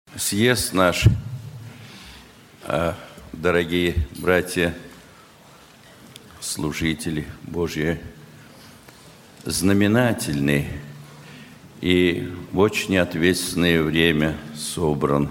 Съезд наш, дорогие братья, служители Божьи, знаменательный и в очень ответственное время собран.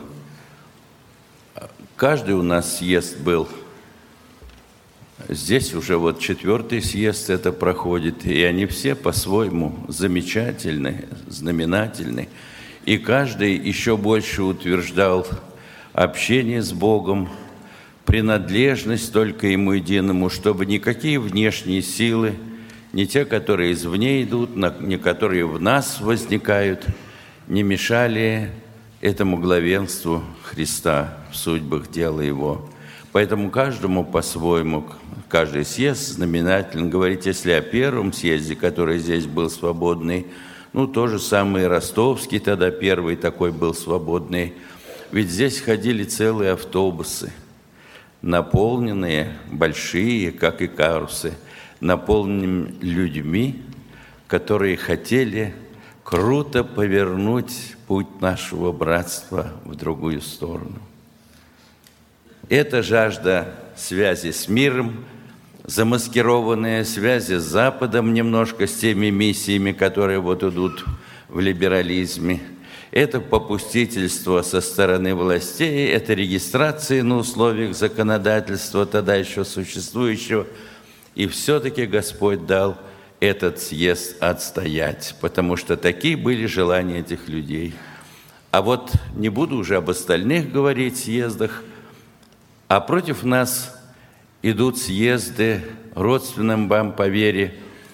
Каждый у нас съезд был. Здесь уже вот 4-й съезд это проходит, и они все по-своему замечательны, знаменательны. И каждый еще больше утверждал общение с Богом, принадлежность только Ему единому, чтобы никакие внешние силы, не те, которые извне идут, не которые в нас возникают, не мешали этому главенству Христа в судьбах дела Его. Поэтому каждому по-своему, каждый съезд знаменателен. Говорить, если о первом съезде, который здесь был свободный, то же самое Ростовский тогда первый такой был свободный. Ведь здесь ходили целые автобусы, наполненные, большие, как и карусы, наполненными людьми, которые хотели круто повернуть путь нашего братства в другую сторону. Это жажда связи с миром, замаскированные связи с Западом немножко, с теми миссиями, которые вот идут в либерализме. Это попустительство со стороны властей, это регистрация на условиях законодательства, тогда еще существующего. И все-таки Господь дал этот съезд отстоять, потому что такие были желания этих людей. А вот не буду уже об остальных говорить съездах, а против нас идут съезды родственным вам по вере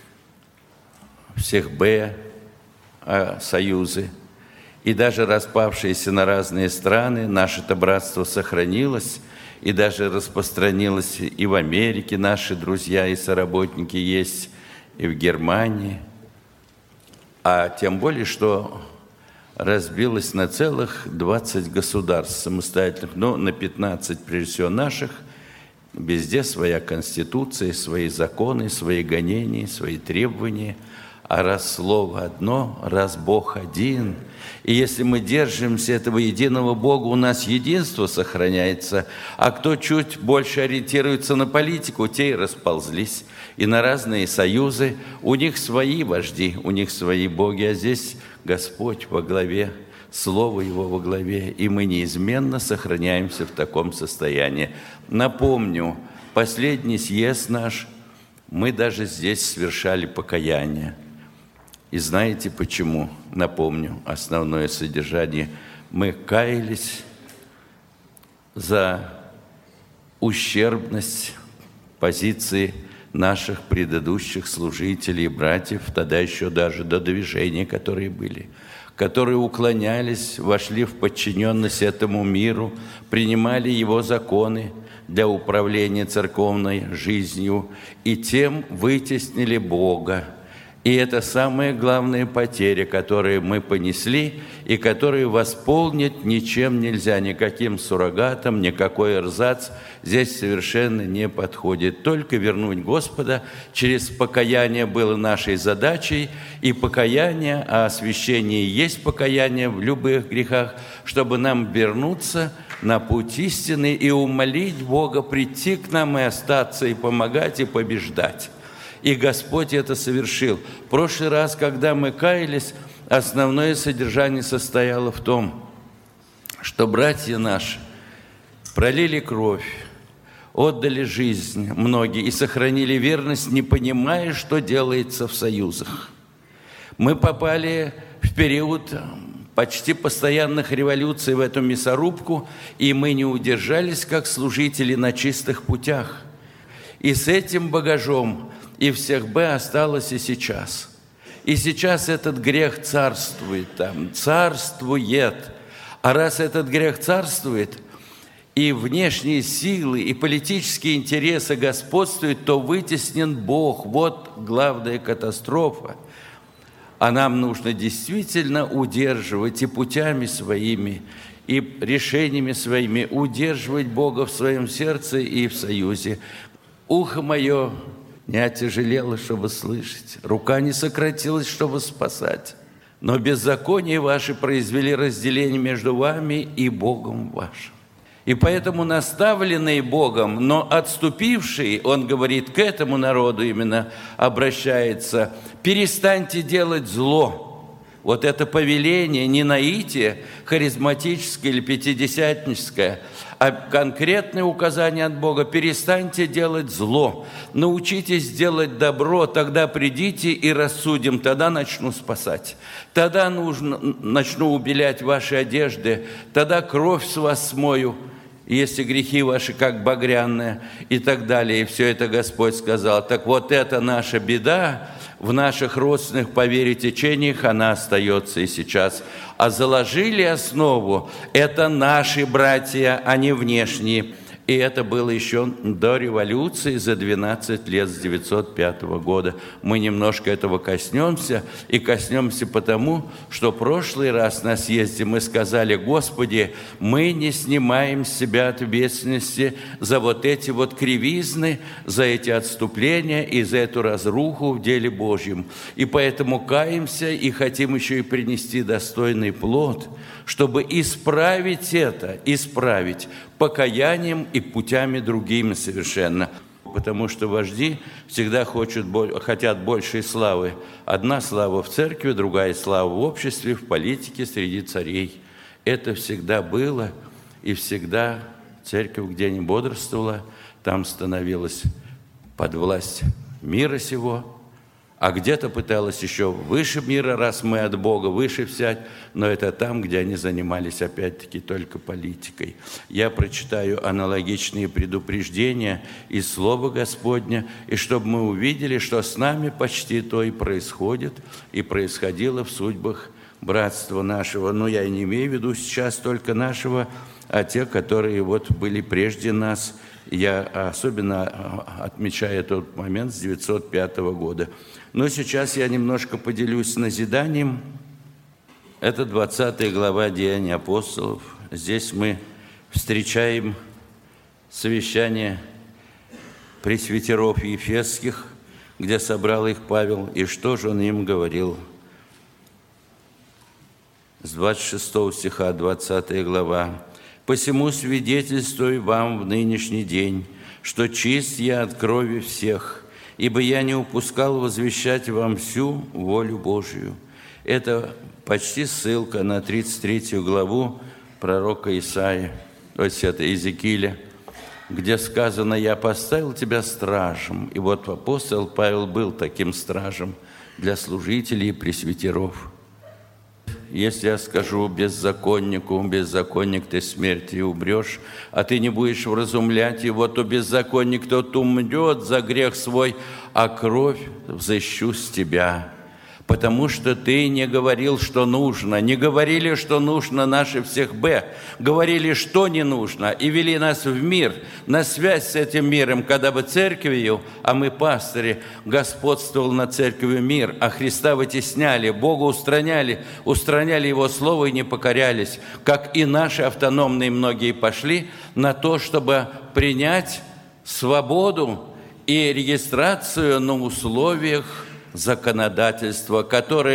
всех союзы. И даже распавшиеся на разные страны, наше-то братство сохранилось, и даже распространилось и в Америке. Наши друзья и соработники есть, и в Германии. А тем более, что разбилось на целых 20 государств самостоятельных, но на 15, прежде всего, наших. Везде своя конституция, свои законы, свои гонения, свои требования. А раз слово одно, раз Бог один. И если мы держимся этого единого Бога, у нас единство сохраняется. А кто чуть больше ориентируется на политику, те и расползлись. И на разные союзы. У них свои вожди, у них свои боги. А здесь Господь во главе, Слово Его во главе. И мы неизменно сохраняемся в таком состоянии. Напомню, последний съезд наш, мы даже здесь совершали покаяние. И знаете почему? Напомню основное содержание. Мы каялись за ущербность позиции наших предыдущих служителей и братьев, тогда еще даже до движения, которые были, которые уклонялись, вошли в подчиненность этому миру, принимали его законы для управления церковной жизнью и тем вытеснили Бога. И это самая главная потеря, которую мы понесли и которую восполнить ничем нельзя, никаким суррогатом, никакой эрзац здесь совершенно не подходит. Только вернуть Господа через покаяние было нашей задачей, и покаяние, а освящение есть покаяние в любых грехах, чтобы нам вернуться на путь истины и умолить Бога прийти к нам и остаться, и помогать, и побеждать. И Господь это совершил. В прошлый раз, когда мы каялись, основное содержание состояло в том, что братья наши пролили кровь, отдали жизнь многие и сохранили верность, не понимая, что делается в союзах. Мы попали в период почти постоянных революций в эту мясорубку, и мы не удержались, как служители, на чистых путях. И с этим багажом и всех осталось и сейчас. И сейчас этот грех царствует там, царствует. А раз этот грех царствует, и внешние силы, и политические интересы господствуют, то вытеснен Бог. Вот главная катастрофа. А нам нужно действительно удерживать и путями своими, и решениями своими удерживать Бога в своем сердце и в союзе. Ухо мое не отяжелело, чтобы слышать, рука не сократилась, чтобы спасать. но беззакония ваши произвели разделение между вами и Богом вашим. И поэтому наставленный Богом, но отступивший, он говорит, к этому народу именно обращается: перестаньте делать зло. Вот это повеление, не наитие харизматическое или пятидесятническое, а конкретное указание от Бога: перестаньте делать зло, научитесь делать добро, тогда придите и рассудим, тогда начну спасать, тогда начну убелять ваши одежды, тогда кровь с вас смою, если грехи ваши как багряные, и так далее. И все это Господь сказал. Так вот, это наша беда. В наших родственных по вере течениях она остается и сейчас. А заложили основу – это наши братья, а не внешние. И это было еще до революции, за 12 лет с 905 года. Мы немножко этого коснемся, и коснемся потому, что в прошлый раз на съезде мы сказали: Господи, мы не снимаем с себя ответственности за вот эти вот кривизны, за эти отступления и за эту разруху в деле Божьем. И поэтому каемся и хотим еще и принести достойный плод, чтобы исправить это, исправить покаянием и путями другими совершенно. Потому что вожди всегда хотят большей славы. Одна слава в церкви, другая слава в обществе, в политике, среди царей. Это всегда было, и всегда церковь, где не бодрствовала, там становилась под власть мира сего, а где-то пыталась еще выше мира, раз мы от Бога, выше взять, но это там, где они занимались опять-таки только политикой. Я прочитаю аналогичные предупреждения из Слова Господня, и чтобы мы увидели, что с нами почти то и происходит, и происходило в судьбах братства нашего. Но я не имею в виду сейчас только нашего, а те, которые вот были прежде нас. Я особенно отмечаю этот момент с 905 года. Но сейчас я немножко поделюсь назиданием. Это 20 глава Деяний апостолов. Здесь мы встречаем совещание пресвитеров ефесских, где собрал их Павел, и что же он им говорил. С 26 стиха, 20 глава. «Посему свидетельствую вам в нынешний день, что чист я от крови всех, ибо я не упускал возвещать вам всю волю Божию». Это почти ссылка на 33 главу пророка Исаии, то есть это Иезекииля, где сказано: «Я поставил тебя стражем». И вот апостол Павел был таким стражем для служителей и пресвитеров. Если я скажу беззаконнику: беззаконник, ты смерти умрешь, а ты не будешь вразумлять его, то беззаконник тот умрет за грех свой, а кровь взыщу с тебя. Потому что ты не говорил, что нужно, не говорили, что нужно наши всех говорили, что не нужно, и вели нас в мир, на связь с этим миром, когда бы церковью, а мы пастыри, господствовал над церковью мир, а Христа вытесняли, Бога устраняли Его Слово и не покорялись, как и наши автономные многие пошли на то, чтобы принять свободу и регистрацию на условиях законодательства, которое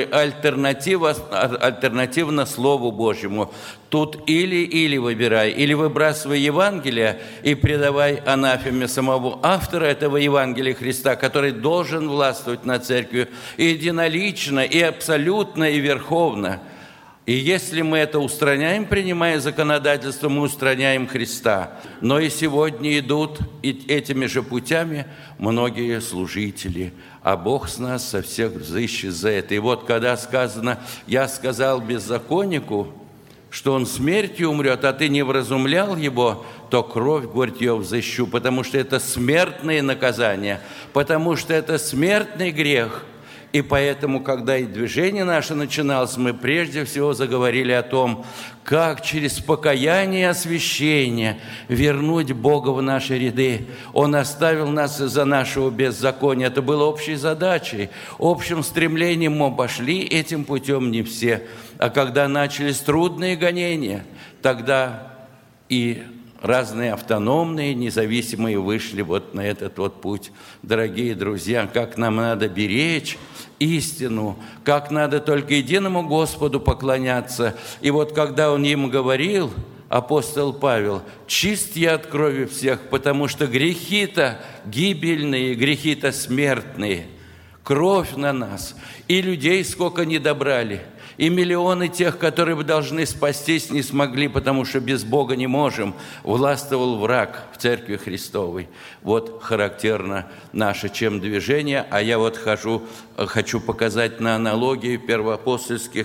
альтернативно Слову Божьему. Тут или выбирай, или выбрасывай Евангелие и предавай анафеме самого автора этого Евангелия Христа, который должен властвовать над церковью и единолично, и абсолютно, и верховно. И если мы это устраняем, принимая законодательство, мы устраняем Христа. Но и сегодня идут этими же путями многие служители, а Бог с нас со всех взыщет за это. И вот когда сказано: «Я сказал беззаконнику, что он смертью умрет, а ты не вразумлял его, то кровь, говорит, ее взыщу», потому что это смертное наказание, потому что это смертный грех. И поэтому, когда и движение наше начиналось, мы прежде всего заговорили о том, как через покаяние и освящение вернуть Бога в наши ряды. Он оставил нас из-за нашего беззакония. Это было общей задачей, общим стремлением. Мы пошли этим путем не все. А когда начались трудные гонения, тогда и разные автономные, независимые вышли вот на этот вот путь. Дорогие друзья, как нам надо беречь истину, как надо только единому Господу поклоняться. И вот когда он им говорил, апостол Павел: «Чист я от крови всех, потому что грехи-то гибельные, грехи-то смертные, кровь на нас, и людей сколько не добрали». И миллионы тех, которые бы должны спастись, не смогли, потому что без Бога не можем. Властвовал враг в Церкви Христовой. Вот характерно наше чем движение. А я вот хочу показать на аналогии первоапостольской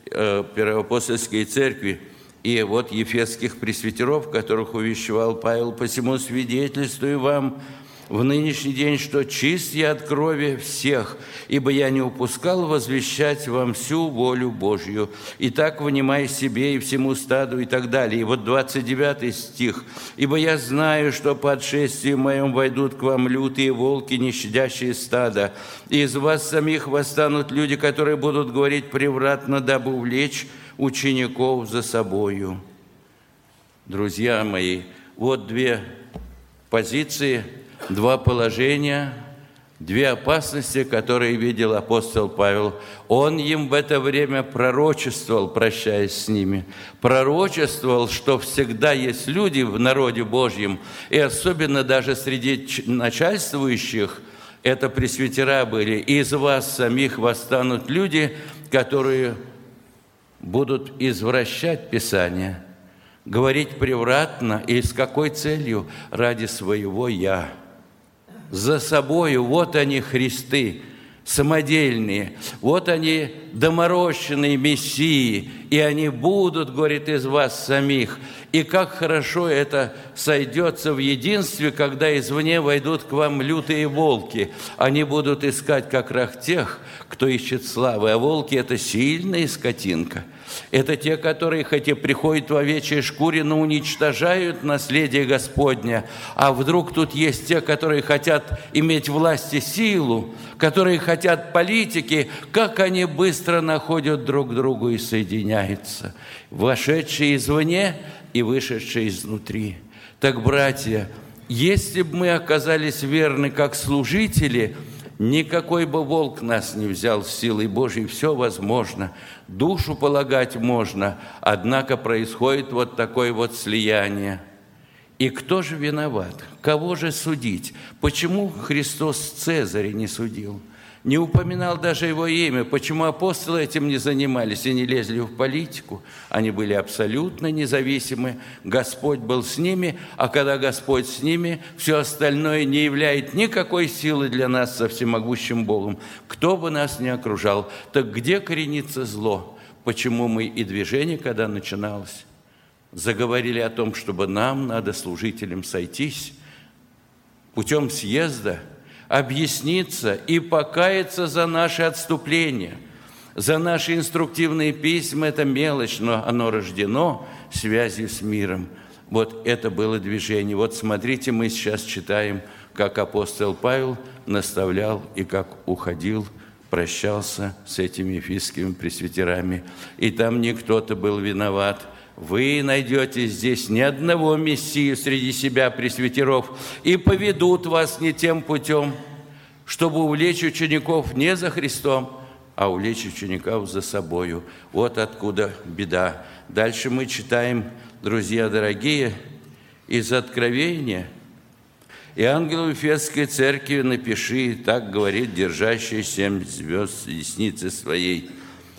церкви и вот ефесских пресвитеров, которых увещевал Павел: «Посему свидетельствую вам в нынешний день, что чист я от крови всех, ибо я не упускал возвещать вам всю волю Божью. Итак, внимай себе и всему стаду» и так далее. И вот 29 стих: «Ибо я знаю, что по отшествию моем войдут к вам лютые волки, не щадящие стада, и из вас самих восстанут люди, которые будут говорить превратно, дабы увлечь учеников за собою». Друзья мои, вот две позиции, два положения, две опасности, которые видел апостол Павел. Он им в это время пророчествовал, прощаясь с ними, пророчествовал, что всегда есть люди в народе Божьем, и особенно даже среди начальствующих, это пресвитера были: «Из вас самих восстанут люди, которые будут извращать Писание, говорить превратно». И с какой целью? Ради своего «я». За собою вот они Христы самодельные, вот они доморощенные мессии, и они будут, говорит, из вас самих. И как хорошо это сойдется в единстве, когда извне войдут к вам лютые волки. Они будут искать как рах тех, кто ищет славы. А волки – это сильная скотинка. Это те, которые, хоть и приходят в овечьей шкуре, но уничтожают наследие Господня. А вдруг тут есть те, которые хотят иметь власть и силу, которые хотят политики, как они быстро находят друг другу и соединяются, вошедшие извне и вышедшие изнутри. Так, братья, если бы мы оказались верны как служители, никакой бы волк нас не взял с силой Божьей, все возможно, душу полагать можно, однако происходит вот такое вот слияние. И кто же виноват? Кого же судить? Почему Христос Цезаря не судил? Не упоминал даже его имя. Почему апостолы этим не занимались и не лезли в политику? Они были абсолютно независимы. Господь был с ними, а когда Господь с ними, все остальное не является никакой силы для нас со всемогущим Богом. Кто бы нас ни окружал, так где коренится зло? Почему мы и движение, когда начиналось, заговорили о том, чтобы нам надо служителям сойтись путем съезда, объясниться и покаяться за наши отступления, за наши инструктивные письма. Это мелочь, но оно рождено связью с миром. Вот это было движение. Вот смотрите, мы сейчас читаем, как апостол Павел наставлял и как уходил, прощался с этими ефесскими пресвитерами. И там не кто-то был виноват. Вы найдете здесь ни одного мессию среди себя, пресвитеров, и поведут вас не тем путем, чтобы увлечь учеников не за Христом, а увлечь учеников за собою. Вот откуда беда. Дальше мы читаем, друзья дорогие, из Откровения: «И ангелу Ефесской церкви напиши, так говорит держащий 7 звезд в деснице своей».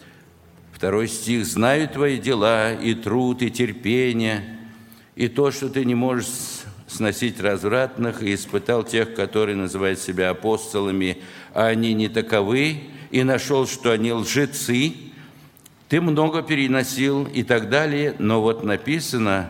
2 стих: «Знаю твои дела, и труд, и терпение, и то, что ты не можешь сносить развратных, и испытал тех, которые называют себя апостолами, а они не таковы, и нашел, что они лжецы. Ты много переносил» и так далее. Но вот написано: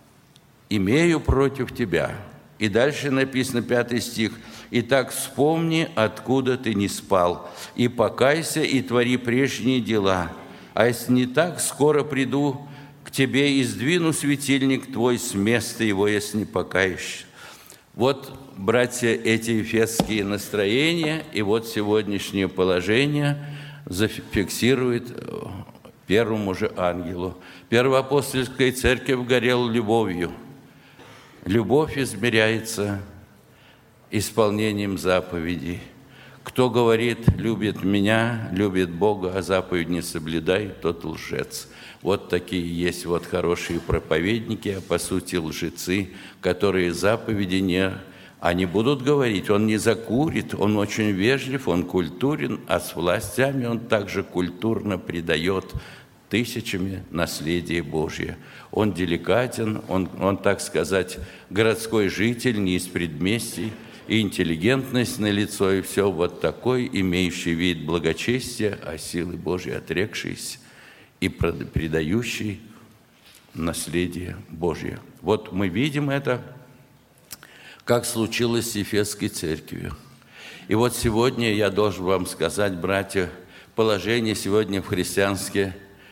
«Имею против тебя». И дальше написано, 5 стих: «Итак, вспомни, откуда ты не спал, и покайся, и твори прежние дела. А если не так, скоро приду к тебе и сдвину светильник твой с места его, если не покаешься». Вот, братья, эти ефесские настроения и вот сегодняшнее положение зафиксирует первому же ангелу. Первоапостольская церковь горела любовью. Любовь измеряется исполнением заповедей. Кто говорит, любит меня, любит Бога, а заповедь не соблюдает, тот лжец. Вот такие есть вот хорошие проповедники, а по сути лжецы, которые заповеди они будут говорить, он не закурит, он очень вежлив, он культурен, а с властями он также культурно предает тысячами наследие Божье. Он деликатен, он, так сказать, городской житель, не из предместий, и интеллигентность налицо, и все вот такой, имеющий вид благочестия, а силы Божьей отрекшийся и предающий наследие Божье. Вот мы видим это, как случилось с Ефесской церковью. И вот сегодня я должен вам сказать, братья, положение сегодня в христианстве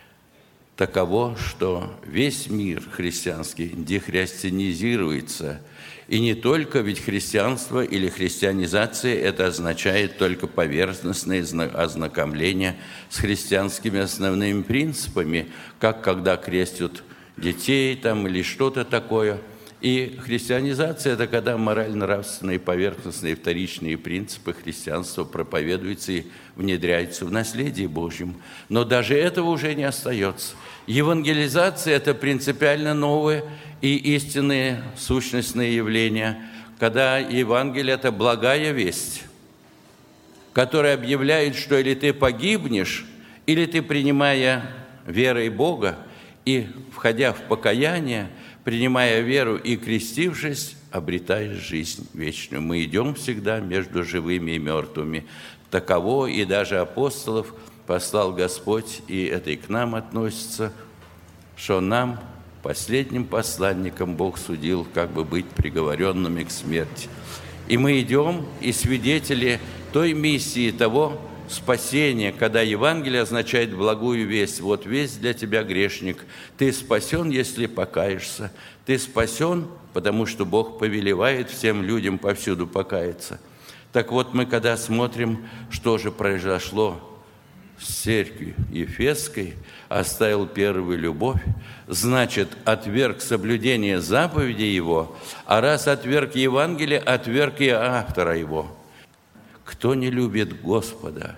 таково, что весь мир христианский дехристианизируется. И не только, ведь христианство или христианизация – это означает только поверхностное ознакомление с христианскими основными принципами, как когда крестят детей там, или что-то такое. И христианизация – это когда морально-нравственные, поверхностные, вторичные принципы христианства проповедуются и внедряются в наследие Божьем. Но даже этого уже не остается. Евангелизация – это принципиально новое и истинные сущностные явления, когда Евангелие – это благая весть, которая объявляет, что или ты погибнешь, или ты, принимая верой Бога и входя в покаяние, принимая веру и крестившись, обретаешь жизнь вечную. Мы идем всегда между живыми и мертвыми. Таково и даже апостолов послал Господь, и это и к нам относится, что нам, последним посланникам, Бог судил, как бы быть приговоренными к смерти. И мы идем, и свидетели той миссии, того спасения, когда Евангелие означает благую весть. Вот весть для тебя, грешник. Ты спасен, если покаешься. Ты спасен, потому что Бог повелевает всем людям повсюду покаяться. Так вот, мы когда смотрим, что же произошло с церковью Ефесской, оставил первую любовь, значит, отверг соблюдение заповедей его, а раз отверг Евангелие, отверг и автора его. Кто не любит Господа,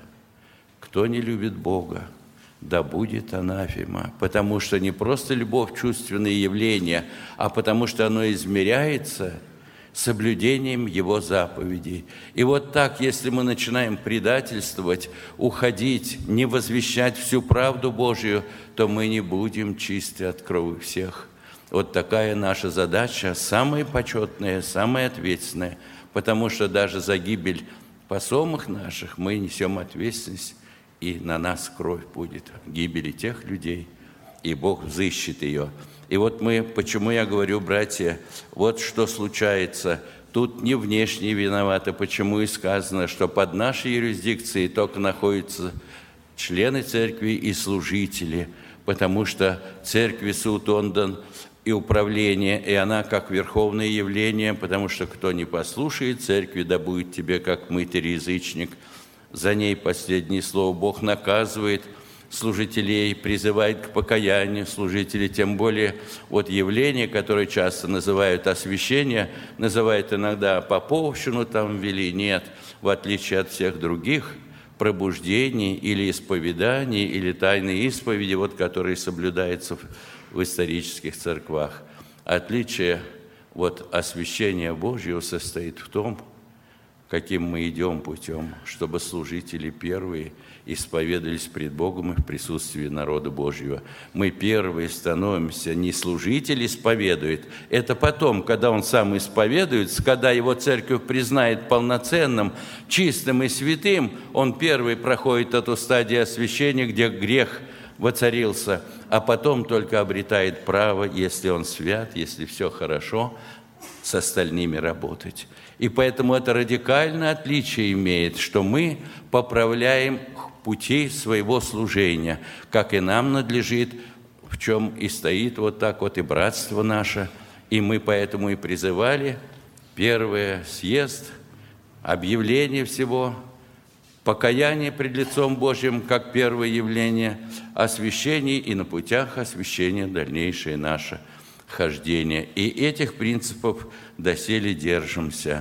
кто не любит Бога, да будет анафема, потому что не просто любовь – чувственные явления, а потому что оно измеряется соблюдением Его заповедей. И вот так, если мы начинаем предательствовать, уходить, не возвещать всю правду Божию, то мы не будем чисты от крови всех. Вот такая наша задача, самая почетная, самая ответственная, потому что даже за гибель посомых наших мы несем ответственность, и на нас кровь будет гибели тех людей, и Бог взыщет ее. И вот почему я говорю, братья, вот что случается. Тут не внешне виноваты, почему и сказано, что под нашей юрисдикцией только находятся члены церкви и служители, потому что церкви суд отдан и управление, и она как верховное явление, потому что кто не послушает церкви, да будет тебе как мытарь язычник. За ней последнее слово. Бог наказывает служителей, призывает к покаянию служителей, тем более вот явление, которое часто называют освящение, называют иногда поповщину там ввели. Нет, в отличие от всех других пробуждений или исповеданий, или тайной исповеди, вот, которые соблюдаются в исторических церквах. Отличие вот освящения Божьего состоит в том, каким мы идем путем, чтобы служители первые исповедались пред Богом и в присутствии народа Божьего. Мы первые становимся, не служитель исповедует. Это потом, когда он сам исповедуется, когда его церковь признает полноценным, чистым и святым, он первый проходит эту стадию освящения, где грех воцарился, а потом только обретает право, если он свят, если все хорошо, с остальными работать. И поэтому это радикальное отличие имеет, что мы поправляем пути своего служения, как и нам надлежит, в чем и стоит вот так вот и братство наше. И мы поэтому и призывали первый съезд, объявление всего, покаяние пред лицом Божьим, как первое явление, освящение и на путях освящения дальнейшее наше. хождения. И этих принципов доселе держимся.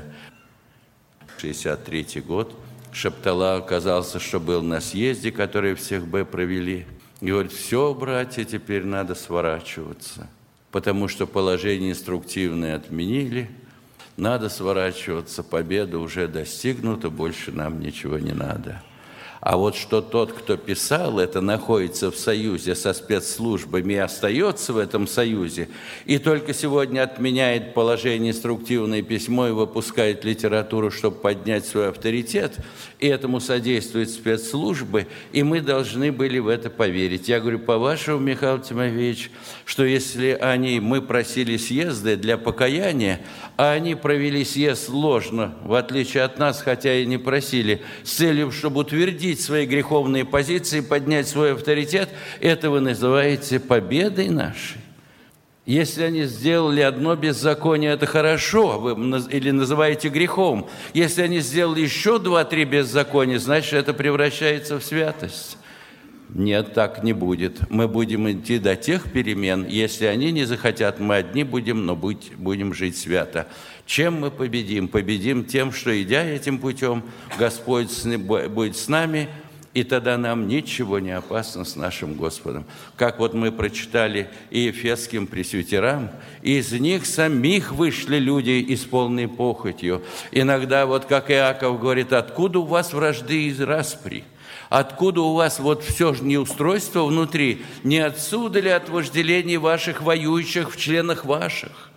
63 год. Шаптала оказался, что был на съезде, который всех провели. И говорит: все, братья, теперь надо сворачиваться, потому что положение инструктивное отменили. Надо сворачиваться, победа уже достигнута, больше нам ничего не надо. А вот что тот, кто писал это, находится в союзе со спецслужбами и остается в этом союзе, и только сегодня отменяет положение инструктивное письмо и выпускает литературу, чтобы поднять свой авторитет, и этому содействуют спецслужбы, и мы должны были в это поверить. Я говорю: по-вашему, Михаил Тимофеевич, что если мы просили съезды для покаяния, а они провели съезд ложно, в отличие от нас, хотя и не просили, с целью, чтобы утвердить свои греховные позиции, поднять свой авторитет, это вы называете победой нашей? Если они сделали одно беззаконие, это хорошо, вы или называете грехом. Если они сделали еще 2-3 беззакония, значит, это превращается в святость. Нет, так не будет. Мы будем идти до тех перемен. Если они не захотят, мы одни будем, но будем жить свято. Чем мы победим? Победим тем, что, идя этим путем, Господь будет с нами, и тогда нам ничего не опасно с нашим Господом. Как вот мы прочитали и ефесским пресвитерам, из них самих вышли люди исполненные похотью. Иногда, вот как Иаков говорит: откуда у вас вражды и распри? Откуда у вас вот все неустройство внутри? Не отсюда ли от вожделений ваших воюющих в членах ваших?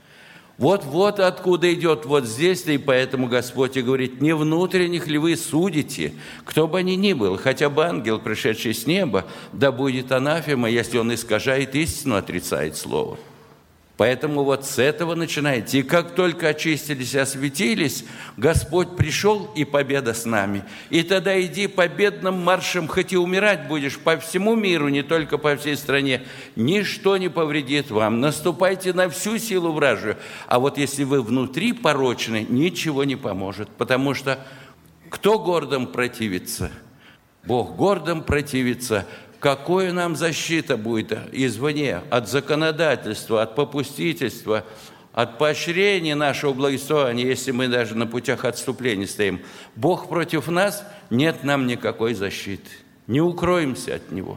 Вот откуда идет, вот здесь-то, и поэтому Господь и говорит: не внутренних ли вы судите, кто бы ни ни был, хотя бы ангел, пришедший с неба, да будет анафема, если он искажает истину, отрицает слово. Поэтому вот с этого начинайте. И как только очистились, осветились, Господь пришел, и победа с нами. И тогда иди победным маршем, хоть и умирать будешь по всему миру, не только по всей стране, ничто не повредит вам. Наступайте на всю силу вражью. А вот если вы внутри порочны, ничего не поможет. Потому что кто гордым противится? Бог гордым противится. Какая нам защита будет извне, от законодательства, от попустительства, от поощрения нашего благословения, если мы даже на путях отступления стоим? Бог против нас, нет нам никакой защиты. Не укроемся от Него.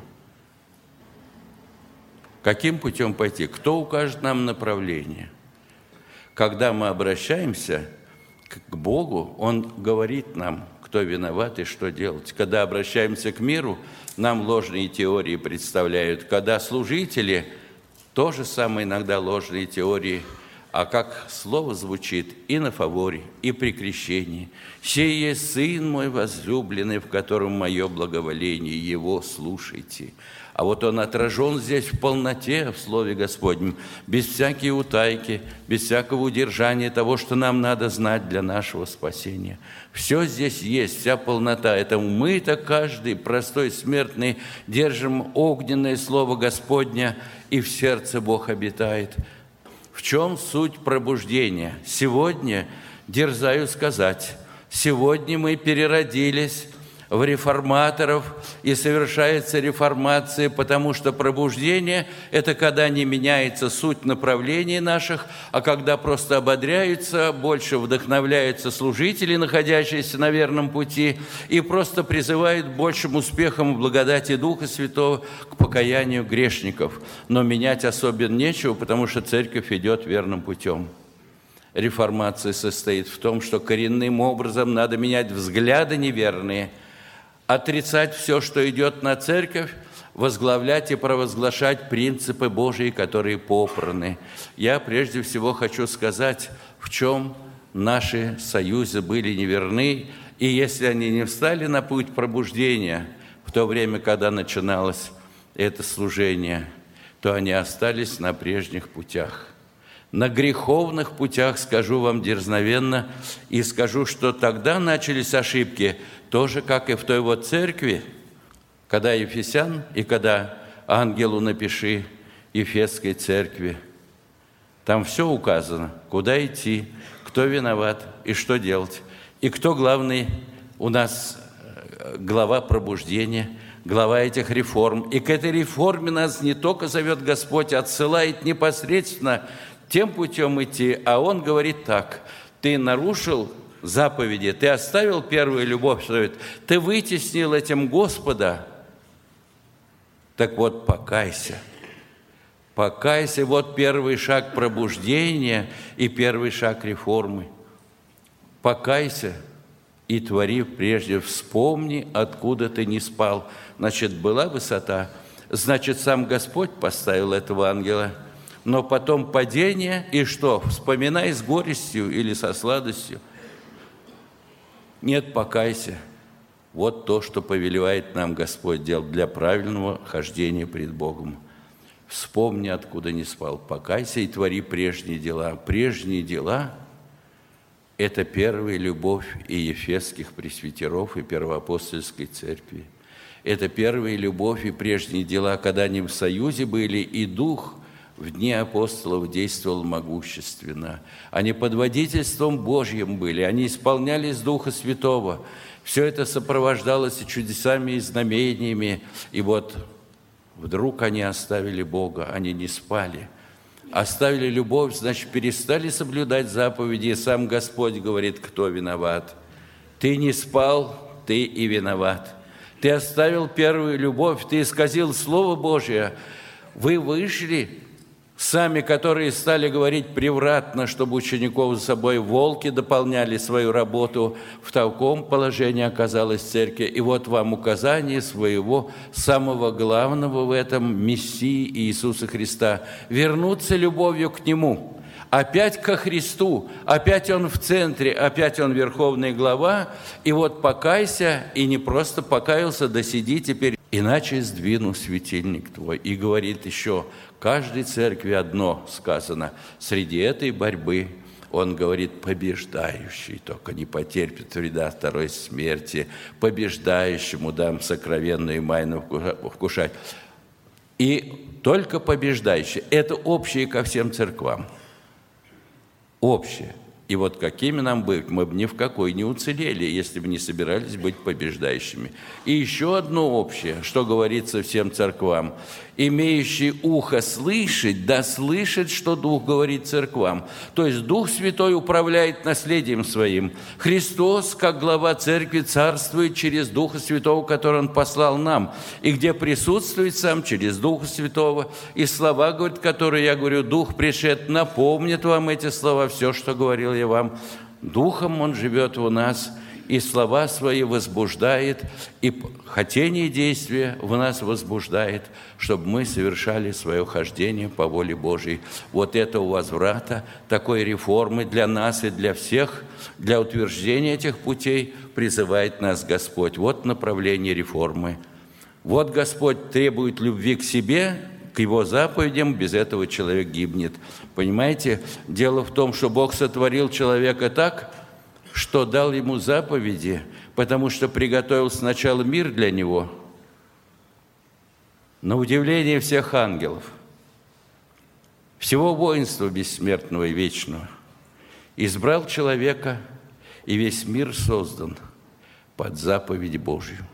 Каким путем пойти? Кто укажет нам направление? Когда мы обращаемся к Богу, Он говорит нам, кто виноват и что делать. Когда обращаемся к миру, нам ложные теории представляют. Когда служители, то же самое иногда ложные теории. А как слово звучит и на фаворе, и при крещении: «Сей есть Сын мой возлюбленный, в котором мое благоволение, Его слушайте». А вот он отражен здесь в полноте, в Слове Господнем, без всякой утайки, без всякого удержания того, что нам надо знать для нашего спасения. Все здесь есть, вся полнота. Это мы-то каждый простой смертный держим огненное Слово Господня, и в сердце Бог обитает. В чем суть пробуждения? Сегодня, дерзаю сказать, сегодня мы переродились в реформаторов, и совершается реформация, потому что пробуждение – это когда не меняется суть направлений наших, а когда просто ободряются, больше вдохновляются служители, находящиеся на верном пути, и просто призывают большим успехом и благодати Духа Святого к покаянию грешников. Но менять особенно нечего, потому что церковь идет верным путем. Реформация состоит в том, что коренным образом надо менять взгляды неверные, отрицать все, что идет на церковь, возглавлять и провозглашать принципы Божьи, которые попраны. Я прежде всего хочу сказать, в чем наши союзы были неверны, и если они не встали на путь пробуждения в то время, когда начиналось это служение, то они остались на прежних путях. На греховных путях, скажу вам дерзновенно, и скажу, что тогда начались ошибки, тоже как и в той вот церкви, когда Ефесян и когда ангелу напиши Ефесской церкви. Там все указано, куда идти, кто виноват и что делать. И кто главный у нас глава пробуждения, глава этих реформ. И к этой реформе нас не только зовет Господь, отсылает непосредственно тем путем идти, а Он говорит так: ты нарушил заповеди, ты оставил первую любовь, ты вытеснил этим Господа, так вот покайся. Покайся, вот первый шаг пробуждения и первый шаг реформы. Покайся и твори прежде, вспомни, откуда ты не спал. Значит, была высота, значит, сам Господь поставил этого ангела, но потом падение, и что? Вспоминай с горестью или со сладостью. Нет, покайся. Вот то, что повелевает нам Господь делать для правильного хождения пред Богом. Вспомни, откуда не спал, покайся и твори прежние дела. Прежние дела – это первая любовь и ефесских пресвитеров, и первоапостольской церкви. Это первая любовь и прежние дела, когда они в союзе были, и Дух в дни апостолов действовал могущественно. Они под водительством Божьим были, они исполнялись Духа Святого. Все это сопровождалось и чудесами, и знамениями. И вот вдруг они оставили Бога, они не спали. Оставили любовь, значит, перестали соблюдать заповеди. И сам Господь говорит, кто виноват. Ты не спал, ты и виноват. Ты оставил первую любовь, ты исказил Слово Божие. Вы вышли, сами, которые стали говорить превратно, чтобы учеников за собой волки дополняли свою работу, в таком положении оказалась церковь. И вот вам указание своего самого главного в этом Мессии Иисуса Христа. Вернуться любовью к Нему, опять ко Христу, опять Он в центре, опять Он верховный глава. И вот покайся, и не просто покаялся, да сиди теперь, иначе сдвину светильник твой. И говорит еще, каждой церкви одно сказано, среди этой борьбы, он говорит, побеждающий только не потерпит вреда второй смерти, побеждающему дам сокровенную майну вкушать. И только побеждающий, это общее ко всем церквам. Общее. И вот какими нам быть, мы бы ни в какой не уцелели, если бы не собирались быть побеждающими. И еще одно общее, что говорится всем церквам. Имеющий ухо слышать, да слышит, что Дух говорит церквам. То есть Дух Святой управляет наследием своим. Христос, как глава церкви, царствует через Духа Святого, который Он послал нам. И где присутствует сам через Духа Святого. И слова, говорит, которые я говорю, Дух пришед, напомнит вам эти слова, все, что говорил я вам. Духом Он живет в нас, и слова свои возбуждает, и хотение и действие в нас возбуждает, чтобы мы совершали свое хождение по воле Божьей. Вот этого возврата, такой реформы для нас и для всех, для утверждения этих путей призывает нас Господь. Вот направление реформы. Вот Господь требует любви к себе, к Его заповедям, без этого человек гибнет. Понимаете, дело в том, что Бог сотворил человека так, что дал ему заповеди, потому что приготовил сначала мир для него, на удивление всех ангелов, всего воинства бессмертного и вечного, избрал человека, и весь мир создан под заповедь Божью.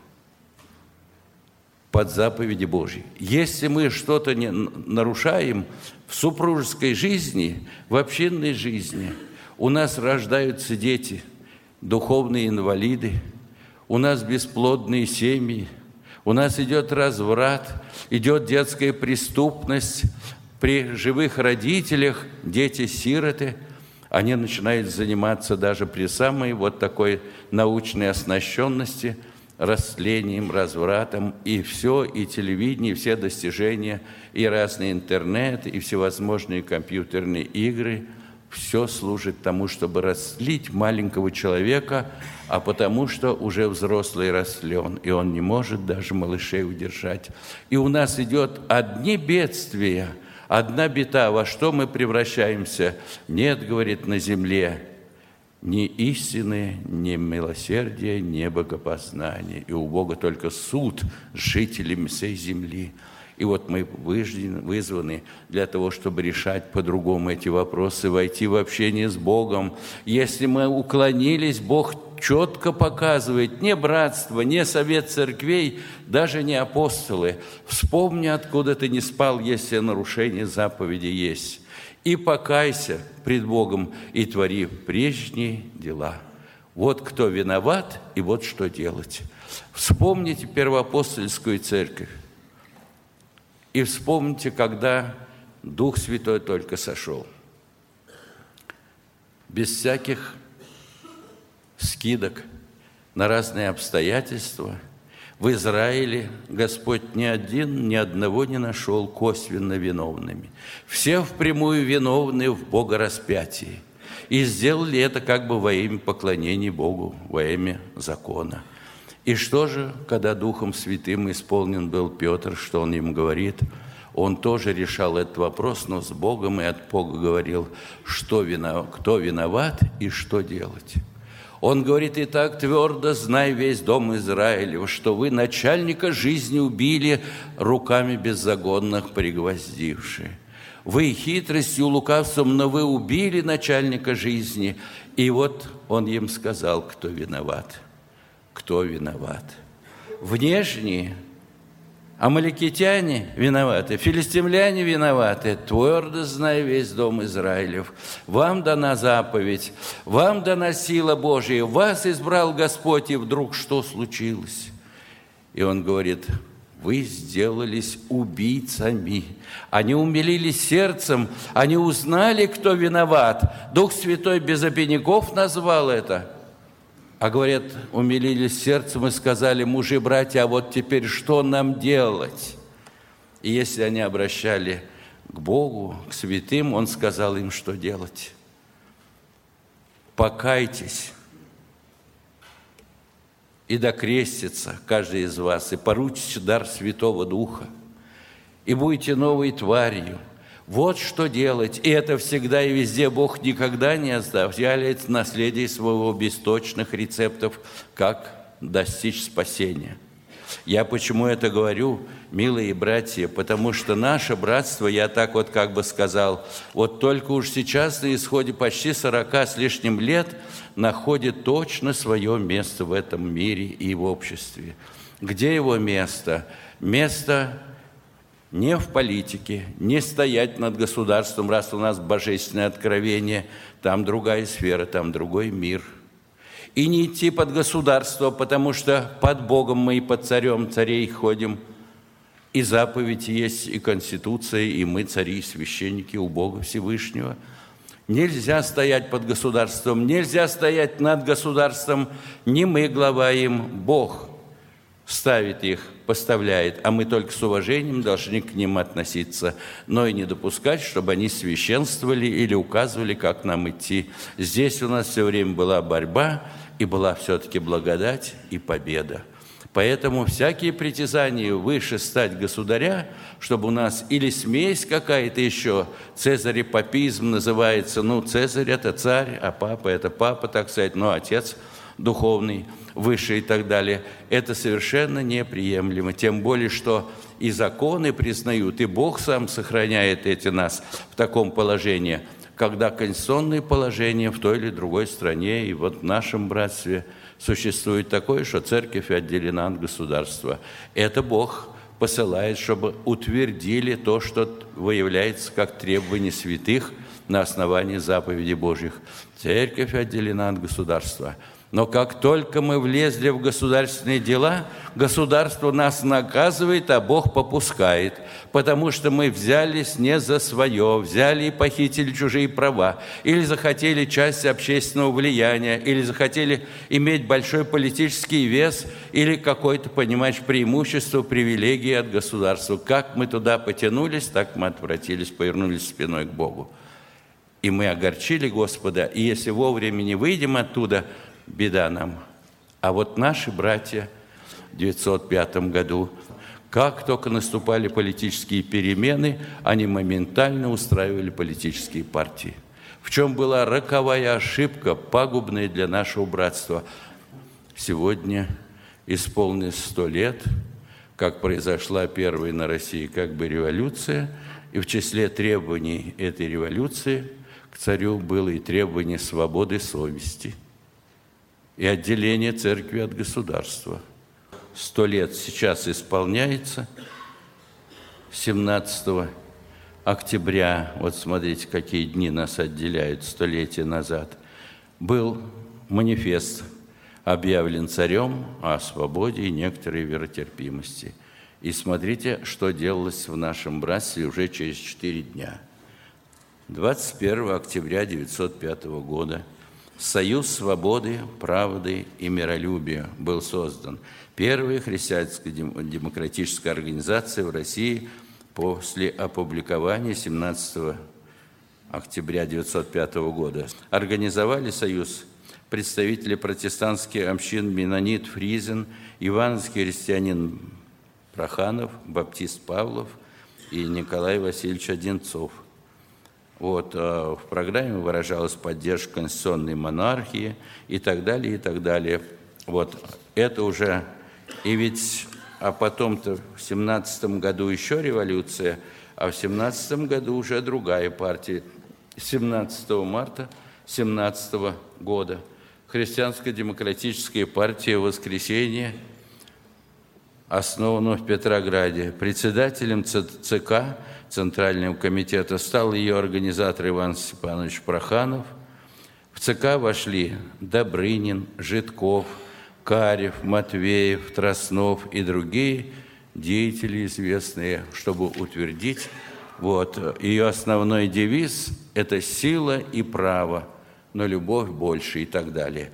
Под заповеди Божьей. Если мы что-то не нарушаем в супружеской жизни, в общинной жизни, у нас рождаются дети, духовные инвалиды, у нас бесплодные семьи, у нас идет разврат, идет детская преступность. При живых родителях дети-сироты, они начинают заниматься даже при самой вот такой научной оснащенности растлением, развратом, и все, и телевидение, и все достижения, и разный интернет, и всевозможные компьютерные игры, все служит тому, чтобы растлить маленького человека, а потому что уже взрослый растлен, и он не может даже малышей удержать. И у нас идет одни бедствия, одна беда, во что мы превращаемся. Нет, говорит, на земле ни истины, ни милосердия, ни богопознания. И у Бога только суд с жителями всей земли. И вот мы вызваны для того, чтобы решать по-другому эти вопросы, войти в общение с Богом. Если мы уклонились, Бог четко показывает: не братство, не совет церквей, даже не апостолы. Вспомни, откуда ты не спал, если нарушение заповеди есть. И покайся пред Богом, и твори прежние дела. Вот кто виноват, и вот что делать. Вспомните первоапостольскую церковь. И вспомните, когда Дух Святой только сошел. Без всяких скидок на разные обстоятельства в Израиле Господь ни одного не нашел косвенно виновными. Все впрямую виновны в богораспятии. И сделали это как бы во имя поклонения Богу, во имя закона. И что же, когда Духом Святым исполнен был Петр, что он им говорит? Он тоже решал этот вопрос, но с Богом и от Бога говорил, кто виноват и что делать. Он говорит: «Итак, твердо знай весь дом Израилев, что вы начальника жизни убили, руками беззаконных пригвоздивши. Вы хитростью, лукавством, но вы убили начальника жизни». И вот он им сказал, кто виноват. Кто виноват? Внешние амаликитяне виноваты, филистимляне виноваты. Твердо знай весь дом Израилев. Вам дана заповедь, вам дана сила Божия, вас избрал Господь, и вдруг что случилось? И он говорит: вы сделались убийцами. Они умилились сердцем, они узнали, кто виноват. Дух Святой без обиняков назвал это. А говорят, умилились сердцем и сказали: мужи, братья, а вот теперь что нам делать? И если они обращали к Богу, к святым, Он сказал им, что делать. Покайтесь и докрестится каждый из вас, и поручите дар Святого Духа, и будете новой тварью. Вот что делать. И это всегда и везде. Бог никогда не оставляет наследие своего без точных рецептов, как достичь спасения. Я почему это говорю, милые братья? Потому что наше братство, я так вот как бы сказал, вот только уж сейчас на исходе почти 40 с лишним лет находит точно свое место в этом мире и в обществе. Где его место? Место не в политике, не стоять над государством, раз у нас божественное откровение, там другая сфера, там другой мир. И не идти под государство, потому что под Богом мы и под царем царей ходим. И заповедь есть, и конституция, и мы цари, и священники у Бога Всевышнего. Нельзя стоять под государством, нельзя стоять над государством, не мы глава им, Бог ставит их, поставляет, а мы только с уважением должны к ним относиться, но и не допускать, чтобы они священствовали или указывали, как нам идти. Здесь у нас все время была борьба, и была все-таки благодать и победа. Поэтому всякие притязания выше стать государя, чтобы у нас или смесь какая-то еще, цезарепапизм называется, Цезарь – это царь, а папа – это папа, так сказать, отец духовный, выше и так далее, это совершенно неприемлемо. Тем более, что и законы признают, и Бог сам сохраняет нас в таком положении, когда конституционное положение в той или другой стране, и вот в нашем братстве существует такое, что церковь отделена от государства. Это Бог посылает, чтобы утвердили то, что выявляется как требование святых на основании заповедей Божьих. Церковь отделена от государства. Но как только мы влезли в государственные дела, государство нас наказывает, а Бог попускает, потому что мы взялись не за свое, взяли и похитили чужие права, или захотели часть общественного влияния, или захотели иметь большой политический вес, или какое-то, преимущество, привилегии от государства. Как мы туда потянулись, так мы отвратились, повернулись спиной к Богу. И мы огорчили Господа, и если вовремя не выйдем оттуда, беда нам. А вот наши братья в 905 году, как только наступали политические перемены, они моментально устраивали политические партии. В чем была роковая ошибка, пагубная для нашего братства. Сегодня исполнилось 100 лет как произошла первая на России как бы революция, и в числе требований этой революции к царю было и требование свободы совести и отделения церкви от государства. 100 лет сейчас исполняется, 17 октября, вот смотрите, какие дни нас отделяют, столетия назад, был манифест, объявлен царем о свободе и некоторой веротерпимости. И смотрите, что делалось в нашем братстве уже через 4 дня. 21 октября 1905 года Союз свободы, правды и миролюбия был создан. Первая христианская демократическая организация в России после опубликования 17 октября 1905 года. Организовали союз представители протестантских общин Менонит Фризен, евангельский христианин Проханов, баптист Павлов и Николай Васильевич Одинцов. Вот, в программе выражалась поддержка конституционной монархии и так далее, и так далее. Вот, это уже, и ведь, а потом-то в 17 году еще революция, а в 17 году уже другая партия. 17 марта 17 года Христианская демократическая партия «Воскресенье» основана в Петрограде. Председателем ЦК, Центрального комитета, стал ее организатор Иван Степанович Проханов. В ЦК вошли Добрынин, Житков, Карев, Матвеев, Троснов и другие деятели известные, чтобы утвердить. Вот. Ее основной девиз – это сила и право, но любовь больше и так далее.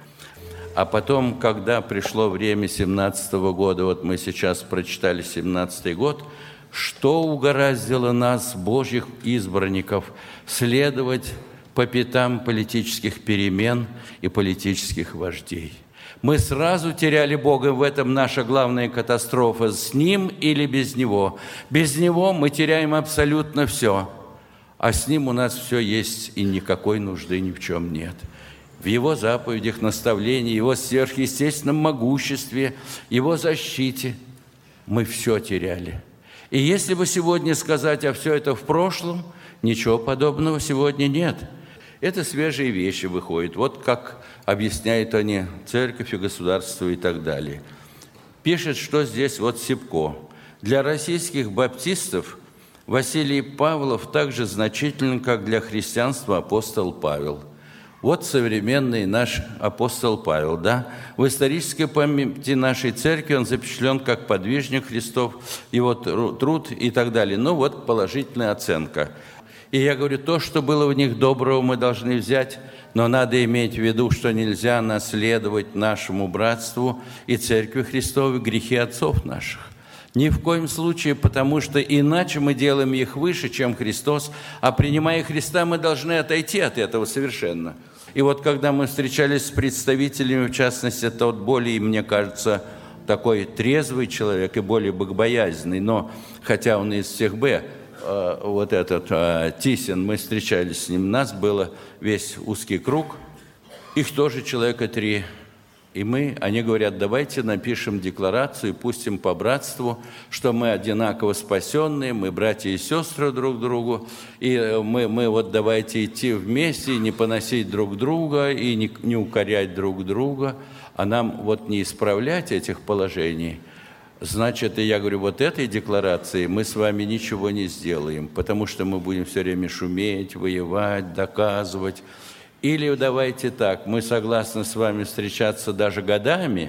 А потом, когда пришло время 17 года, вот мы сейчас прочитали 17 год, что угораздило нас, Божьих избранников, следовать по пятам политических перемен и политических вождей. Мы сразу теряли Бога, в этом наша главная катастрофа, с Ним или без Него. Без Него мы теряем абсолютно все, а с Ним у нас все есть, и никакой нужды ни в чем нет. В Его заповедях, наставлении, Его сверхъестественном могуществе, Его защите мы все теряли. И если бы сегодня сказать, а все это в прошлом, ничего подобного сегодня нет. Это свежие вещи выходят. Вот как объясняют они церковь и государство и так далее. Пишет, что здесь вот Сипко. Для российских баптистов Василий Павлов так же значителен, как для христианства апостол Павел. Вот современный наш апостол Павел, да? В исторической памяти нашей церкви он запечатлен как подвижник Христов, его труд и так далее. Ну вот положительная оценка. И я говорю, то, что было в них доброго, мы должны взять, но надо иметь в виду, что нельзя наследовать нашему братству и Церкви Христовой грехи отцов наших. Ни в коем случае, потому что иначе мы делаем их выше, чем Христос, а принимая Христа, мы должны отойти от этого совершенно. И вот когда мы встречались с представителями, в частности, тот более, мне кажется, такой трезвый человек и более богобоязненный, но хотя он из всех вот этот Тисин, мы встречались с ним, нас было весь узкий круг, их тоже человека 3. И они говорят, давайте напишем декларацию и пустим по братству, что мы одинаково спасенные, мы братья и сестры друг другу, и мы вот давайте идти вместе, не поносить друг друга и не укорять друг друга, а нам вот не исправлять этих положений. Значит, и я говорю, вот этой декларацией мы с вами ничего не сделаем, потому что мы будем все время шуметь, воевать, доказывать. Или давайте так, мы согласны с вами встречаться даже годами,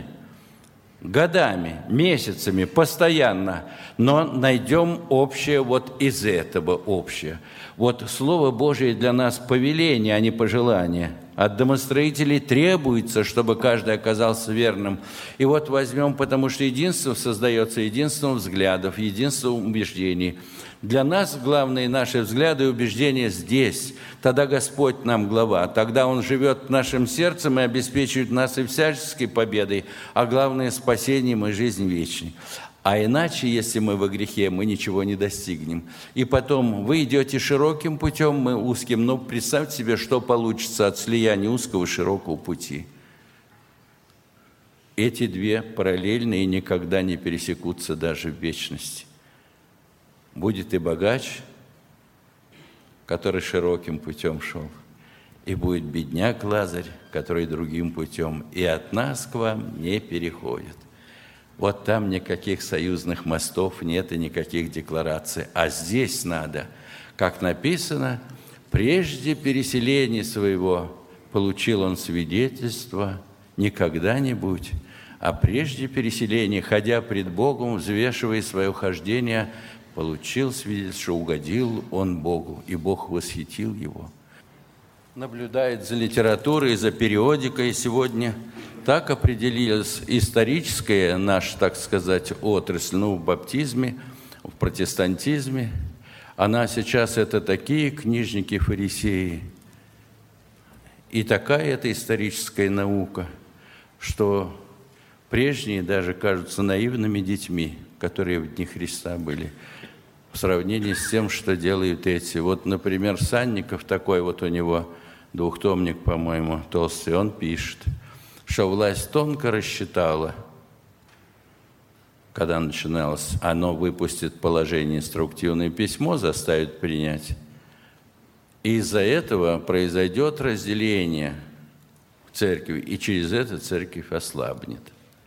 месяцами, постоянно, но найдем общее вот из этого общее. Вот Слово Божие для нас повеление, а не пожелание. От домостроителей требуется, чтобы каждый оказался верным. И вот возьмем, потому что единство создается единством взглядов, единством убеждений. Для нас главные наши взгляды и убеждения здесь. Тогда Господь нам глава. Тогда Он живет нашим сердцем и обеспечивает нас и всяческой победой, а главное – спасением и жизнь вечной. А иначе, если мы во грехе, мы ничего не достигнем. И потом вы идете широким путем, мы узким. Но представьте себе, что получится от слияния узкого и широкого пути. Эти две параллельны и никогда не пересекутся даже в вечности. Будет и богач, который широким путем шел, и будет бедняк Лазарь, который другим путем, и от нас к вам не переходит. Вот там никаких союзных мостов нет и никаких деклараций. А здесь надо, как написано, прежде переселения своего получил он свидетельство не когда-нибудь, а прежде переселения, ходя пред Богом, взвешивая свое хождение, получил свидетельство, что угодил он Богу, и Бог восхитил его. Наблюдает за литературой, за периодикой сегодня. Так определилась историческая наша, так сказать, отрасль, в баптизме, в протестантизме. Она сейчас это такие книжники-фарисеи. И такая это историческая наука, что прежние даже кажутся наивными детьми, которые в дни Христа были, в сравнении с тем, что делают эти. Вот, например, Санников, такой вот у него двухтомник, по-моему, толстый, он пишет, что власть тонко рассчитала, когда начиналось, оно выпустит положение инструктивное письмо, заставит принять. И из-за этого произойдет разделение в церкви, и через это церковь ослабнет.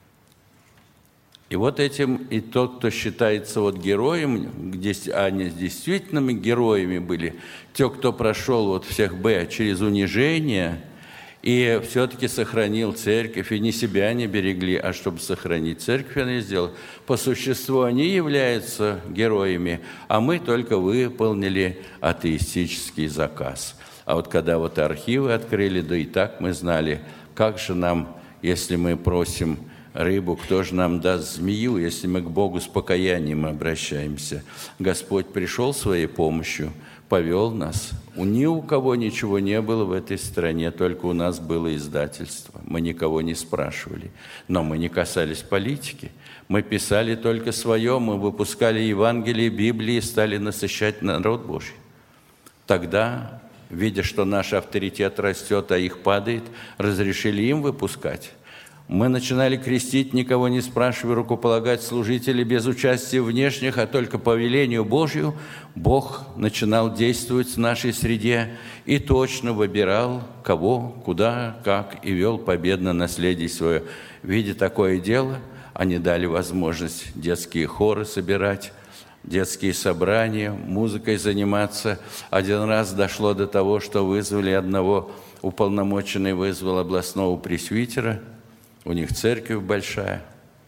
И вот этим и тот, кто считается вот героем, где они действительными героями были, те, кто прошел вот всех через унижение, и все-таки сохранил церковь, и не себя не берегли, а чтобы сохранить церковь, они сделали. По существу они являются героями, а мы только выполнили атеистический заказ. А вот когда вот архивы открыли, да и так мы знали, как же нам, если мы просим рыбу, кто же нам даст змею, если мы к Богу с покаянием обращаемся? Господь пришел своей помощью, повел нас. Ни у кого ничего не было в этой стране, только у нас было издательство. Мы никого не спрашивали, но мы не касались политики. Мы писали только свое, мы выпускали Евангелие, Библии и стали насыщать народ Божий. Тогда, видя, что наш авторитет растет, а их падает, разрешили им выпускать. Мы начинали крестить, никого не спрашивая, рукополагать служителей без участия внешних, а только по велению Божию. Бог начинал действовать в нашей среде и точно выбирал, кого, куда, как, и вел победно наследие свое. Видя такое дело, они дали возможность детские хоры собирать, детские собрания, музыкой заниматься. Один раз дошло до того, что вызвали одного, уполномоченный вызвал областного пресвитера. У них церковь большая.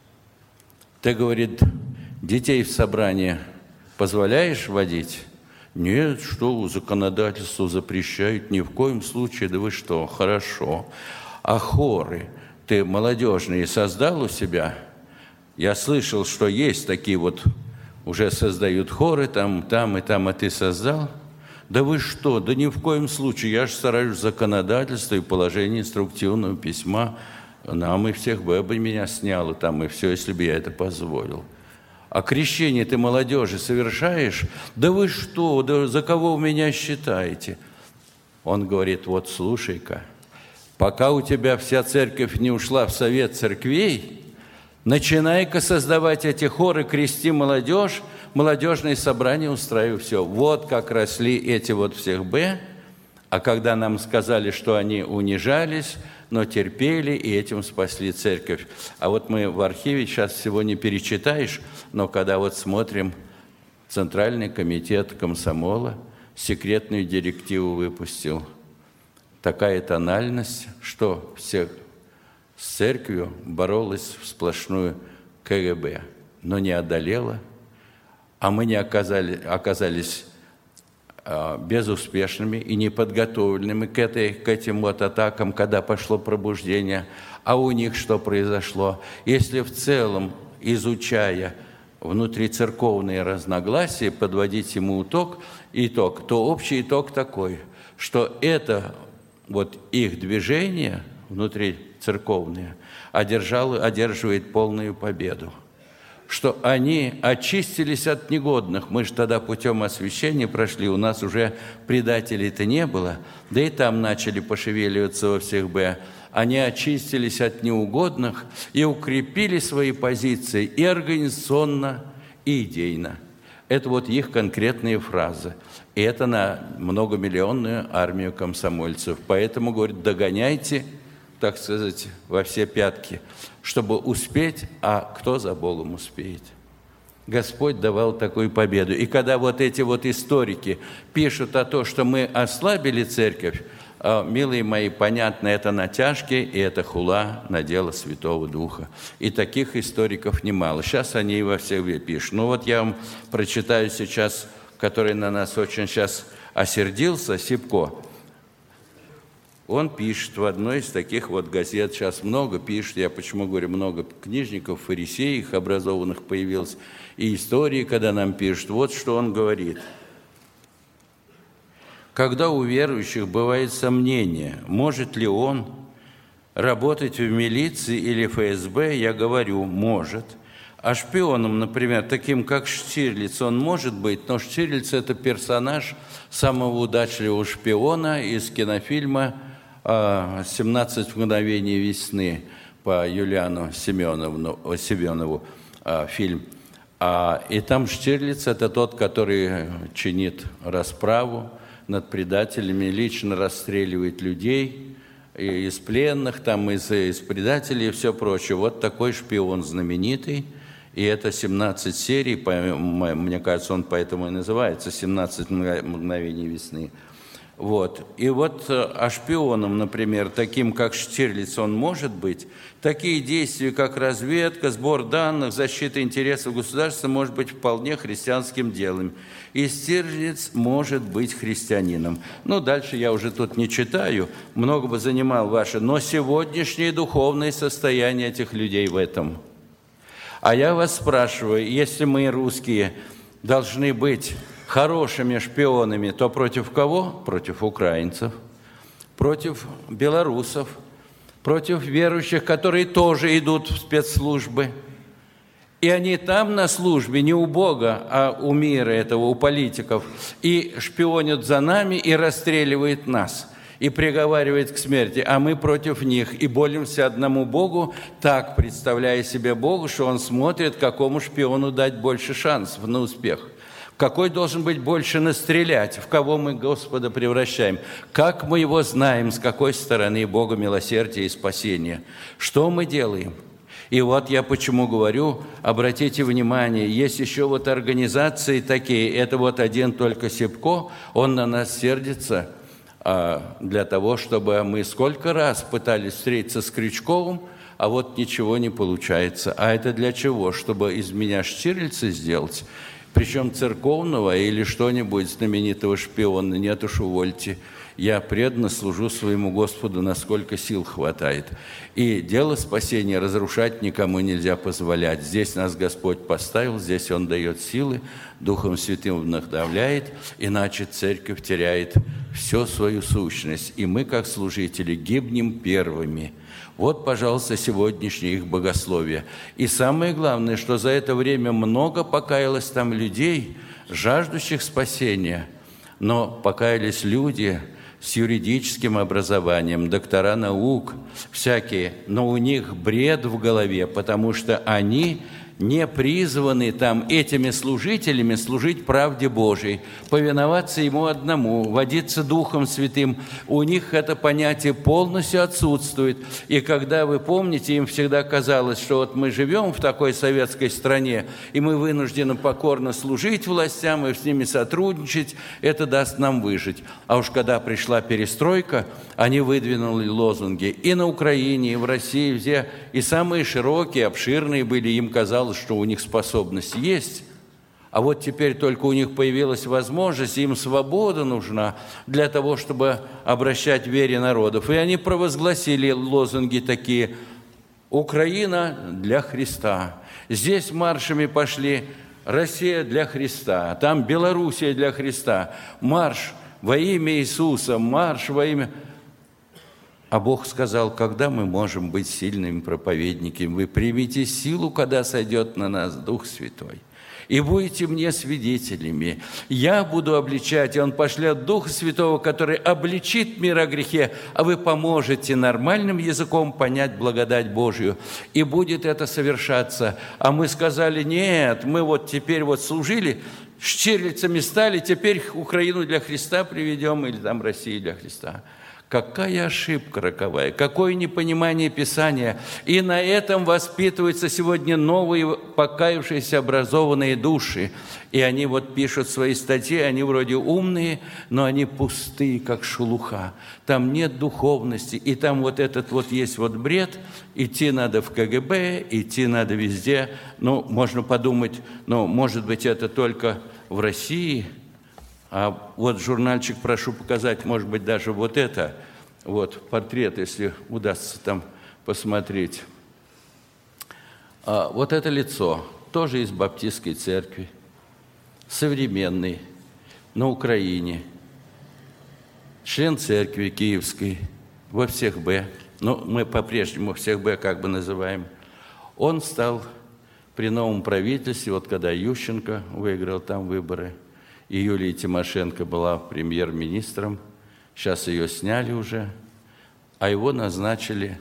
Ты, говорит, детей в собрание позволяешь водить? Нет, что законодательство запрещает, ни в коем случае. Да вы что, хорошо. А хоры ты молодежные создал у себя? Я слышал, что есть такие вот, уже создают хоры, там, и там, а ты создал? Да вы что, да ни в коем случае. Я же стараюсь законодательство и положение инструктивного письма. Нам и всех бы меня сняло там, и все, если бы я это позволил. А крещение ты молодежи совершаешь? Да вы что, да за кого вы меня считаете? Он говорит, вот слушай-ка, пока у тебя вся церковь не ушла в совет церквей, начинай-ка создавать эти хоры, крести молодежь, молодежные собрания устраивай, все. Вот как росли эти вот всех а когда нам сказали, что они унижались, но терпели, и этим спасли церковь. А вот мы в архиве сейчас всего не перечитаешь, но когда вот смотрим, Центральный комитет комсомола секретную директиву выпустил. Такая тональность, что всех с церковью боролась в сплошную КГБ, но не одолела, а мы не оказались безуспешными и неподготовленными к этим вот атакам, когда пошло пробуждение. А у них что произошло? Если в целом, изучая внутрицерковные разногласия, подводить ему итог, то общий итог такой, что это вот их движение внутрицерковное одерживает полную победу. что они очистились от негодных. Мы же тогда путем освящения прошли, у нас уже предателей-то не было, да и там начали пошевеливаться во всех Б. Они очистились от неугодных и укрепили свои позиции и организационно, и идейно. Это вот их конкретные фразы. И это на многомиллионную армию комсомольцев. Поэтому, говорят, догоняйте, так сказать, во все пятки, чтобы успеть, а кто за Богом успеет? Господь давал такую победу. И когда вот эти вот историки пишут о том, что мы ослабили церковь, милые мои, понятно, это натяжки, и это хула на дело Святого Духа. И таких историков немало. Сейчас они и во всех пишут. Ну вот я вам прочитаю сейчас, который на нас очень сейчас осердился, Сипко. Он пишет в одной из таких вот газет, сейчас много пишет, я почему говорю, много книжников, фарисеев образованных появилось, и истории, когда нам пишут, вот что он говорит. Когда у верующих бывает сомнение, может ли он работать в милиции или ФСБ, я говорю, может. А шпионом, например, таким как Штирлиц, он может быть, но Штирлиц – это персонаж самого удачливого шпиона из кинофильма «17 мгновений весны» по Юлиану Семенову фильм. И там Штирлиц – это тот, который чинит расправу над предателями, лично расстреливает людей из пленных, там, из предателей и все прочее. Вот такой шпион знаменитый. И это 17 серий, мне кажется, он поэтому и называется «17 мгновений весны». Вот. И вот а шпионом, например, таким как Штирлиц, он может быть. Такие действия, как разведка, сбор данных, защита интересов государства, может быть вполне христианским делом. И Штирлиц может быть христианином. Ну, дальше я уже тут не читаю, много бы занимал ваше, но сегодняшнее духовное состояние этих людей в этом. А я вас спрашиваю, если мы, русские, должны быть хорошими шпионами, то против кого? Против украинцев, против белорусов, против верующих, которые тоже идут в спецслужбы. И они там на службе не у Бога, а у мира этого, у политиков. И шпионят за нами и расстреливают нас. И приговаривает к смерти, а мы против них, и молимся одному Богу, так представляя себе Богу, что Он смотрит, какому шпиону дать больше шансов на успех. Какой должен быть больше настрелять, в кого мы Господа превращаем, как мы Его знаем, с какой стороны Бога милосердия и спасения, что мы делаем. И вот я почему говорю, обратите внимание, есть еще вот организации такие, это вот один только Сипко, он на нас сердится, для того, чтобы мы сколько раз пытались встретиться с Крючковым, а вот ничего не получается. А это для чего? Чтобы из меня Штирлица сделать, причем церковного или что-нибудь знаменитого шпиона. Нет уж, увольте. Я преданно служу своему Господу, насколько сил хватает. И дело спасения разрушать никому нельзя позволять. Здесь нас Господь поставил, здесь Он дает силы, Духом Святым вдохновляет, иначе церковь теряет всю свою сущность. И мы, как служители, гибнем первыми. Вот, пожалуйста, сегодняшнее их богословие. И самое главное, что за это время много покаялось там людей, жаждущих спасения. Но покаялись люди с юридическим образованием, доктора наук всякие, но у них бред в голове, потому что они не призваны там этими служителями служить правде Божией, повиноваться Ему одному, водиться Духом Святым. У них это понятие полностью отсутствует. И когда вы помните, им всегда казалось, что вот мы живем в такой советской стране, и мы вынуждены покорно служить властям и с ними сотрудничать, это даст нам выжить. А уж когда пришла перестройка, они выдвинули лозунги и на Украине, и в России, везде, и самые широкие, обширные были, им казалось, что у них способность есть, а вот теперь только у них появилась возможность, им свобода нужна для того, чтобы обращать вере народов. И они провозгласили лозунги такие: «Украина для Христа». Здесь маршами пошли: «Россия для Христа», там «Белоруссия для Христа», марш во имя Иисуса, марш во имя... А Бог сказал: когда мы можем быть сильными проповедниками? Вы примите силу, когда сойдет на нас Дух Святой. И будете мне свидетелями. Я буду обличать, и Он пошлет Духа Святого, который обличит мир о грехе, а вы поможете нормальным языком понять благодать Божию. И будет это совершаться. А мы сказали: нет, мы вот теперь вот служили, штирлицами стали, теперь Украину для Христа приведем, или там Россию для Христа. Какая ошибка роковая, какое непонимание Писания. И на этом воспитываются сегодня новые покаявшиеся образованные души. И они вот пишут свои статьи, они вроде умные, но они пустые, как шелуха. Там нет духовности, и там вот этот вот есть вот бред. Идти надо в КГБ, идти надо везде. Ну, можно подумать, ну, может быть, это только в России. А вот журнальчик прошу показать, может быть, даже вот это, вот портрет, если удастся там посмотреть. Вот это лицо, тоже из баптистской церкви, современный, на Украине, член церкви киевской, во всех Б, но мы по-прежнему всех Б как бы называем. Он стал при новом правительстве, вот когда Ющенко выиграл там выборы, и Юлия Тимошенко была премьер-министром, сейчас ее сняли уже, а его назначили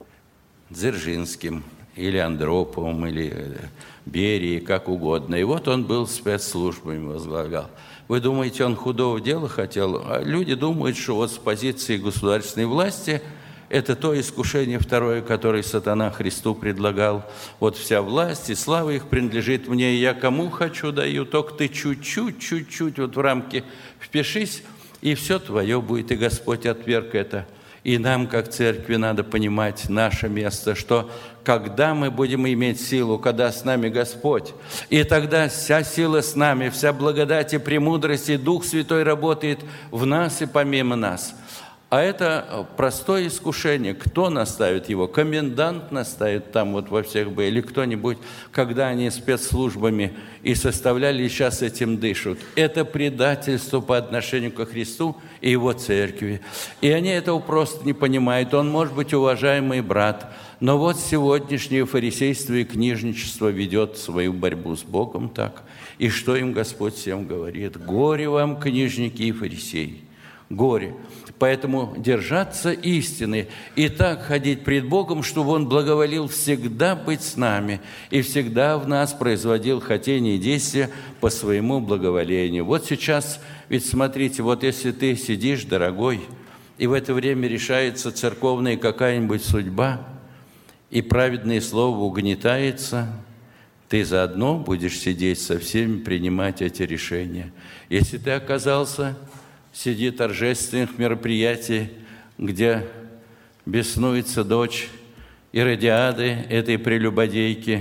Дзержинским, или Андроповым, или Берией, как угодно. И вот он был спецслужбами возглавлял. Вы думаете, он худого дела хотел? А люди думают, что вот с позиции государственной власти это то искушение второе, которое сатана Христу предлагал. Вот вся власть и слава их принадлежит мне, и я кому хочу даю, только ты чуть-чуть вот в рамки впишись, и все твое будет, и Господь отверг это. И нам, как церкви, надо понимать наше место, что когда мы будем иметь силу, когда с нами Господь, и тогда вся сила с нами, вся благодать и премудрость, и Дух Святой работает в нас и помимо нас. А это простое искушение. Кто наставит его? Комендант наставит там вот во всех Б, или кто-нибудь, когда они спецслужбами и составляли, и сейчас этим дышат. Это предательство по отношению ко Христу и Его церкви. И они этого просто не понимают. Он может быть уважаемый брат, но вот сегодняшнее фарисейство и книжничество ведет свою борьбу с Богом так. И что им Господь всем говорит? Горе вам, книжники и фарисеи! Горе. Поэтому держаться истины и так ходить пред Богом, чтобы Он благоволил всегда быть с нами и всегда в нас производил хотение и действия по своему благоволению. Вот сейчас, ведь смотрите, вот если ты сидишь, дорогой, и в это время решается церковная какая-нибудь судьба, и праведное слово угнетается, ты заодно будешь сидеть со всеми, принимать эти решения. Если ты оказался среди торжественных мероприятий, где беснуется дочь Иродиады, этой прелюбодейки,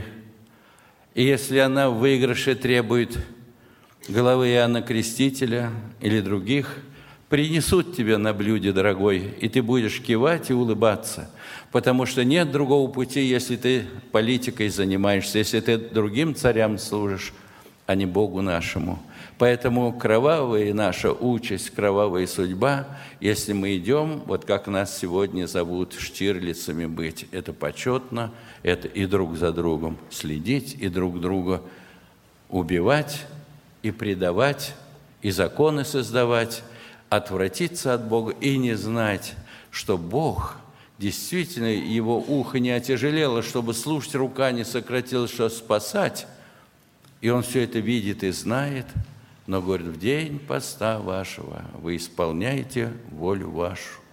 и если она в выигрыше требует головы Иоанна Крестителя или других, принесут тебе на блюде, дорогой, и ты будешь кивать и улыбаться, потому что нет другого пути, если ты политикой занимаешься, если ты другим царям служишь, а не Богу нашему. Поэтому кровавая наша участь, кровавая судьба, если мы идем, вот как нас сегодня зовут, штирлицами быть, это почетно, это и друг за другом следить, и друг друга убивать, и предавать, и законы создавать, отвратиться от Бога и не знать, что Бог, действительно, его ухо не отяжелело, чтобы слушать, рука не сократилась, чтобы спасать, и Он все это видит и знает, но говорит: в день поста вашего вы исполняете волю вашу.